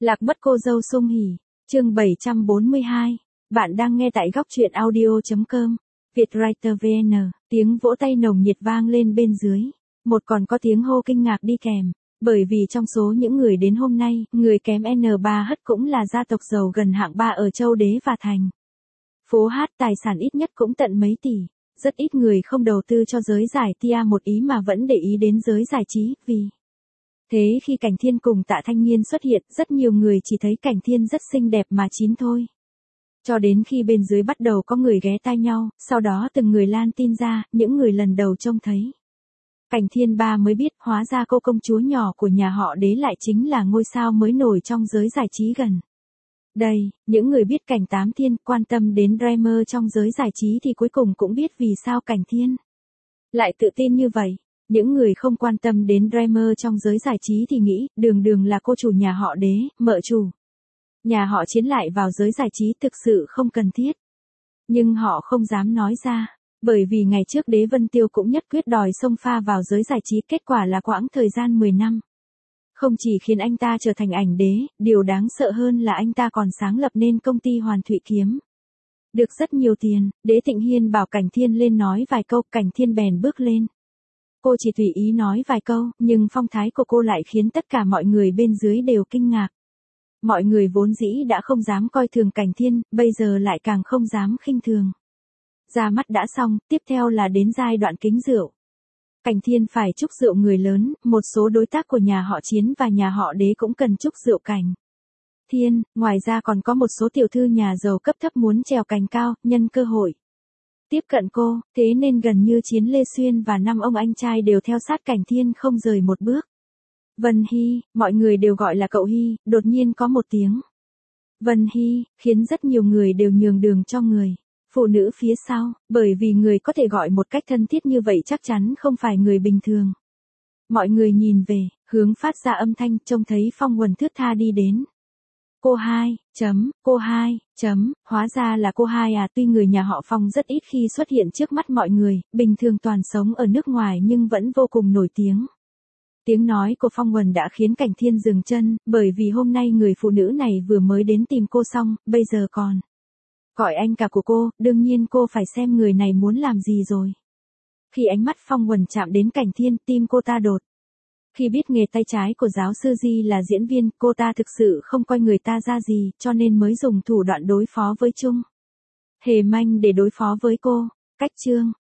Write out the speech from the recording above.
Lạc mất cô dâu Sung Hỉ, chương 742. Bạn đang nghe tại góc truyện audio.com. Vietwriter VN, tiếng vỗ tay nồng nhiệt vang lên bên dưới. Một còn có tiếng hô kinh ngạc đi kèm. Bởi vì trong số những người đến hôm nay, người kém N3 Hất cũng là gia tộc giàu gần hạng 3 ở châu Đế và Thành. Phố Hát tài sản ít nhất cũng tận mấy tỷ. Rất ít người không đầu tư cho giới giải tia một ý mà vẫn để ý đến giới giải trí, vì thế khi Cảnh Thiên cùng Tạ Thanh Nghiên xuất hiện, rất nhiều người chỉ thấy Cảnh Thiên rất xinh đẹp mà chín thôi. Cho đến khi bên dưới bắt đầu có người ghé tai nhau, sau đó từng người lan tin ra, những người lần đầu trông thấy Cảnh Thiên ba mới biết hóa ra cô công chúa nhỏ của nhà họ Đế lại chính là ngôi sao mới nổi trong giới giải trí gần đây. Những người biết Cảnh Tám Thiên quan tâm đến Dreamer trong giới giải trí thì cuối cùng cũng biết vì sao Cảnh Thiên lại tự tin như vậy. Những người không quan tâm đến Dreamer trong giới giải trí thì nghĩ Đường là cô chủ nhà họ Đế, mợ chủ nhà họ Chiến lại vào giới giải trí thực sự không cần thiết. Nhưng họ không dám nói ra, bởi vì ngày trước Đế Vân Tiêu cũng nhất quyết đòi xông pha vào giới giải trí, kết quả là quãng thời gian 10 năm. Không chỉ khiến anh ta trở thành ảnh đế, điều đáng sợ hơn là anh ta còn sáng lập nên công ty Hoàn Thụy kiếm được rất nhiều tiền. Đế Thịnh Hiên bảo Cảnh Thiên lên nói vài câu, Cảnh Thiên bèn bước lên. Cô chỉ tùy ý nói vài câu, nhưng phong thái của cô lại khiến tất cả mọi người bên dưới đều kinh ngạc. Mọi người vốn dĩ đã không dám coi thường Cảnh Thiên, bây giờ lại càng không dám khinh thường. Ra mắt đã xong, tiếp theo là đến giai đoạn kính rượu. Cảnh Thiên phải chúc rượu người lớn, một số đối tác của nhà họ Chiến và nhà họ Đế cũng cần chúc rượu Cảnh Thiên, ngoài ra còn có một số tiểu thư nhà giàu cấp thấp muốn trèo cành cao, nhân cơ hội tiếp cận cô, thế nên gần như Chiến Lê Xuyên và 5 ông anh trai đều theo sát Cảnh Thiên không rời một bước. Vân Hy, mọi người đều gọi là cậu Hy, đột nhiên có một tiếng Vân Hy, khiến rất nhiều người đều nhường đường cho người phụ nữ phía sau, bởi vì người có thể gọi một cách thân thiết như vậy chắc chắn không phải người bình thường. Mọi người nhìn về, hướng phát ra âm thanh, trông thấy Phong Quần thướt tha đi đến. Cô hai, hóa ra là cô hai à. Tuy người nhà họ Phong rất ít khi xuất hiện trước mắt mọi người, bình thường toàn sống ở nước ngoài nhưng vẫn vô cùng nổi tiếng. Tiếng nói của Phong Quần đã khiến Cảnh Thiên dừng chân, bởi vì hôm nay người phụ nữ này vừa mới đến tìm cô xong, bây giờ còn gọi anh cả của cô, đương nhiên cô phải xem người này muốn làm gì rồi. Khi ánh mắt Phong Quần chạm đến Cảnh Thiên, tim cô ta đột. Khi biết nghề tay trái của giáo sư Di là diễn viên, cô ta thực sự không coi người ta ra gì, cho nên mới dùng thủ đoạn đối phó với Trung Hề Manh để đối phó với cô. Cách chương